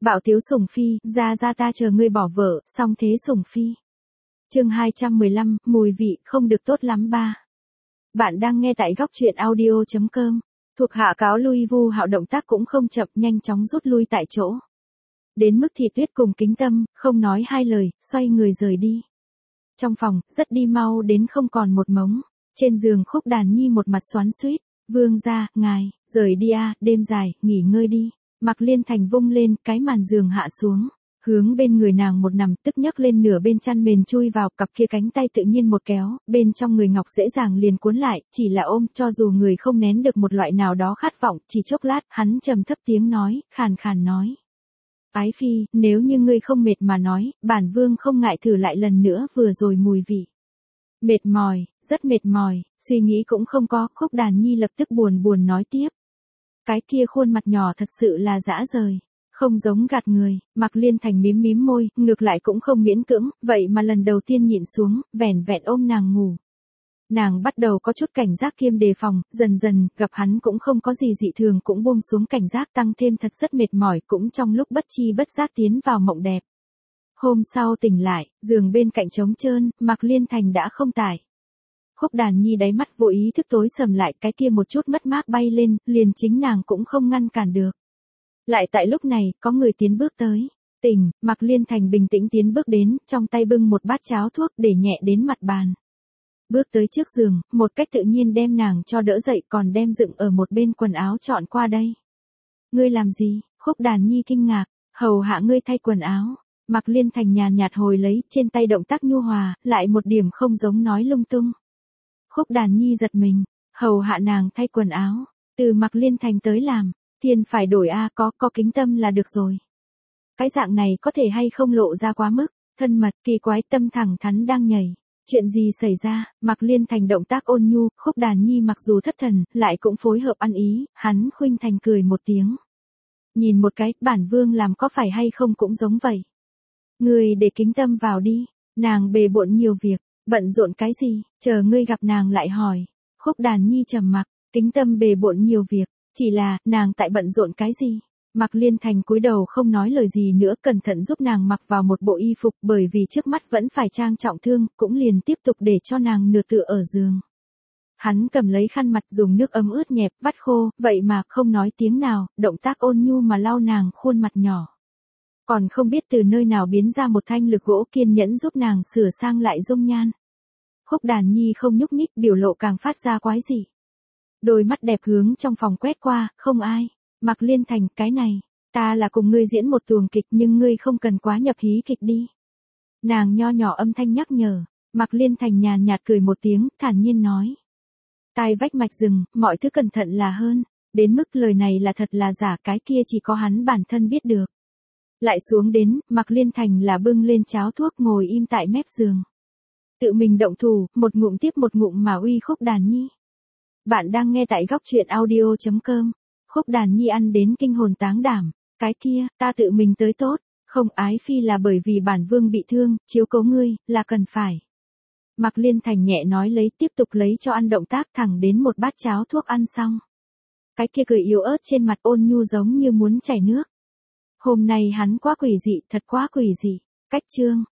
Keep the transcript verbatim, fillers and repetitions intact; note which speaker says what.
Speaker 1: Bạo tiếu sủng phi, ra ra ta chờ ngươi bỏ vợ, xong thế sủng phi. Chương hai trăm mười lăm, mùi vị không được tốt lắm ba. Bạn đang nghe tại góc truyện audio chấm com. Thuộc hạ cáo lui, Vu Hạo động tác cũng không chậm, nhanh chóng rút lui tại chỗ. Đến mức Thì Tuyết cùng Kính Tâm, không nói hai lời, xoay người rời đi. Trong phòng, rất đi mau đến không còn một mống. Trên giường Khúc Đàn Nhi một mặt xoắn xuýt, "Vương gia, ngài, rời đi a, đêm dài, nghỉ ngơi đi." Mạc Liên Thành vung lên, cái màn giường hạ xuống, hướng bên người nàng một nằm, tức nhấc lên nửa bên chăn mền chui vào, cặp kia cánh tay tự nhiên một kéo, bên trong người ngọc dễ dàng liền cuốn lại, chỉ là ôm, cho dù người không nén được một loại nào đó khát vọng, chỉ chốc lát, hắn trầm thấp tiếng nói, khàn khàn nói: "Ái phi, nếu như ngươi không mệt mà nói, bản vương không ngại thử lại lần nữa vừa rồi mùi vị." "Mệt mỏi, rất mệt mỏi." Suy nghĩ cũng không có, Khúc Đàn Nhi lập tức buồn buồn nói tiếp: "Cái kia khuôn mặt nhỏ thật sự là dã rời, không giống gạt người." Mạc Liên Thành mím mím môi, ngược lại cũng không miễn cưỡng, vậy mà lần đầu tiên nhịn xuống, vẻn vẹn ôm nàng ngủ. Nàng bắt đầu có chút cảnh giác kiêm đề phòng, dần dần, gặp hắn cũng không có gì dị thường cũng buông xuống cảnh giác, tăng thêm thật rất mệt mỏi, cũng trong lúc bất chi bất giác tiến vào mộng đẹp. Hôm sau tỉnh lại, giường bên cạnh trống trơn, Mạc Liên Thành đã không tại. Khúc Đàn Nhi đáy mắt vô ý thức tối sầm lại, cái kia một chút mất mát bay lên, liền chính nàng cũng không ngăn cản được. Lại tại lúc này, có người tiến bước tới. "Tỉnh." Mạc Liên Thành bình tĩnh tiến bước đến, trong tay bưng một bát cháo thuốc để nhẹ đến mặt bàn. Bước tới trước giường, một cách tự nhiên đem nàng cho đỡ dậy, còn đem dựng ở một bên quần áo chọn qua đây. "Ngươi làm gì?" Khúc Đàn Nhi kinh ngạc. "Hầu hạ ngươi thay quần áo." Mạc Liên Thành nhàn nhạt hồi lấy, trên tay động tác nhu hòa, lại một điểm không giống nói lung tung. Khúc Đàn Nhi giật mình, hầu hạ nàng thay quần áo, từ Mạc Liên Thành tới làm, tiền phải đổi a, có, có Kính Tâm là được rồi. Cái dạng này có thể hay không lộ ra quá mức, thân mật, kỳ quái, tâm thẳng thắn đang nhảy. Chuyện gì xảy ra? Mạc Liên Thành động tác ôn nhu, Khúc Đàn Nhi mặc dù thất thần, lại cũng phối hợp ăn ý, hắn khuynh thành cười một tiếng. "Nhìn một cái, bản vương làm có phải hay không cũng giống vậy. Ngươi để Kính Tâm vào đi, nàng bề bộn nhiều việc." "Bận rộn cái gì, chờ ngươi gặp nàng lại hỏi." Khúc Đàn Nhi trầm mặc, Kính Tâm bề bộn nhiều việc, chỉ là, nàng tại bận rộn cái gì? Mạc Liên Thành cúi đầu không nói lời gì nữa, cẩn thận giúp nàng mặc vào một bộ y phục, bởi vì trước mắt vẫn phải trang trọng thương, cũng liền tiếp tục để cho nàng nửa tựa ở giường. Hắn cầm lấy khăn mặt dùng nước ấm ướt nhẹp, vắt khô, vậy mà không nói tiếng nào, động tác ôn nhu mà lau nàng khuôn mặt nhỏ. Còn không biết từ nơi nào biến ra một thanh lực gỗ kiên nhẫn giúp nàng sửa sang lại dung nhan. Khúc Đàn Nhi không nhúc nhích, biểu lộ càng phát ra quái dị. Đôi mắt đẹp hướng trong phòng quét qua, "Không ai." Mạc Liên Thành, "Cái này, ta là cùng ngươi diễn một tuồng kịch nhưng ngươi không cần quá nhập hí kịch đi." Nàng nho nhỏ âm thanh nhắc nhở. Mạc Liên Thành nhàn nhạt cười một tiếng, thản nhiên nói: "Tai vách mạch rừng, mọi thứ cẩn thận là hơn." Đến mức lời này là thật là giả, cái kia chỉ có hắn bản thân biết được. Lại xuống đến, Mạc Liên Thành là bưng lên cháo thuốc ngồi im tại mép giường. Tự mình động thủ, một ngụm tiếp một ngụm mà uy Khúc Đàn Nhi. Bạn đang nghe tại góc truyện audio chấm com. Khúc Đàn Nhi ăn đến kinh hồn táng đảm. "Cái kia, ta tự mình tới tốt, không, ái phi là bởi vì bản vương bị thương, chiếu cố ngươi, là cần phải." Mạc Liên Thành nhẹ nói lấy, tiếp tục lấy cho ăn, động tác thẳng đến một bát cháo thuốc ăn xong. Cái kia cười yếu ớt trên mặt ôn nhu giống như muốn chảy nước. Hôm nay hắn quá quỷ dị, thật quá quỷ dị. Cách chương.